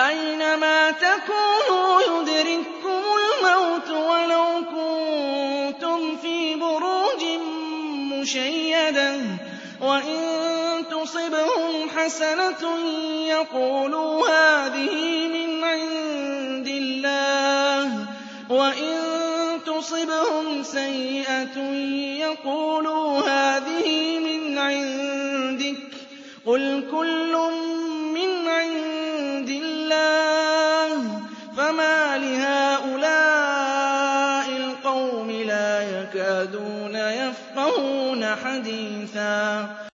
أَيْنَمَا تَكُونُوا يُدْرِككُّمُ الْمَوْتُ وَلَوْ كُنتُمْ فِي بُرُوجٍ مُّشَيَّدَةٍ ۗ وَإِن تُصِبْهُمْ حَسَنَةٌ يَقُولُوا هَٰذِهِ مِنْ عِندِ اللَّهِ وَإِن تُصِبْهُمْ سَيِّئَةٌ يَقُولُوا هَٰذِهِ مِنْ عِندِكَ ۚ قُلْ كُلٌّ مِّنْ عِندِ اللَّهِ ۖ فَمَالِ هَٰؤُلَاءِ الْقَوْمِ لَا يَكَادُونَ يَفْقَهُونَ حَدِيثًا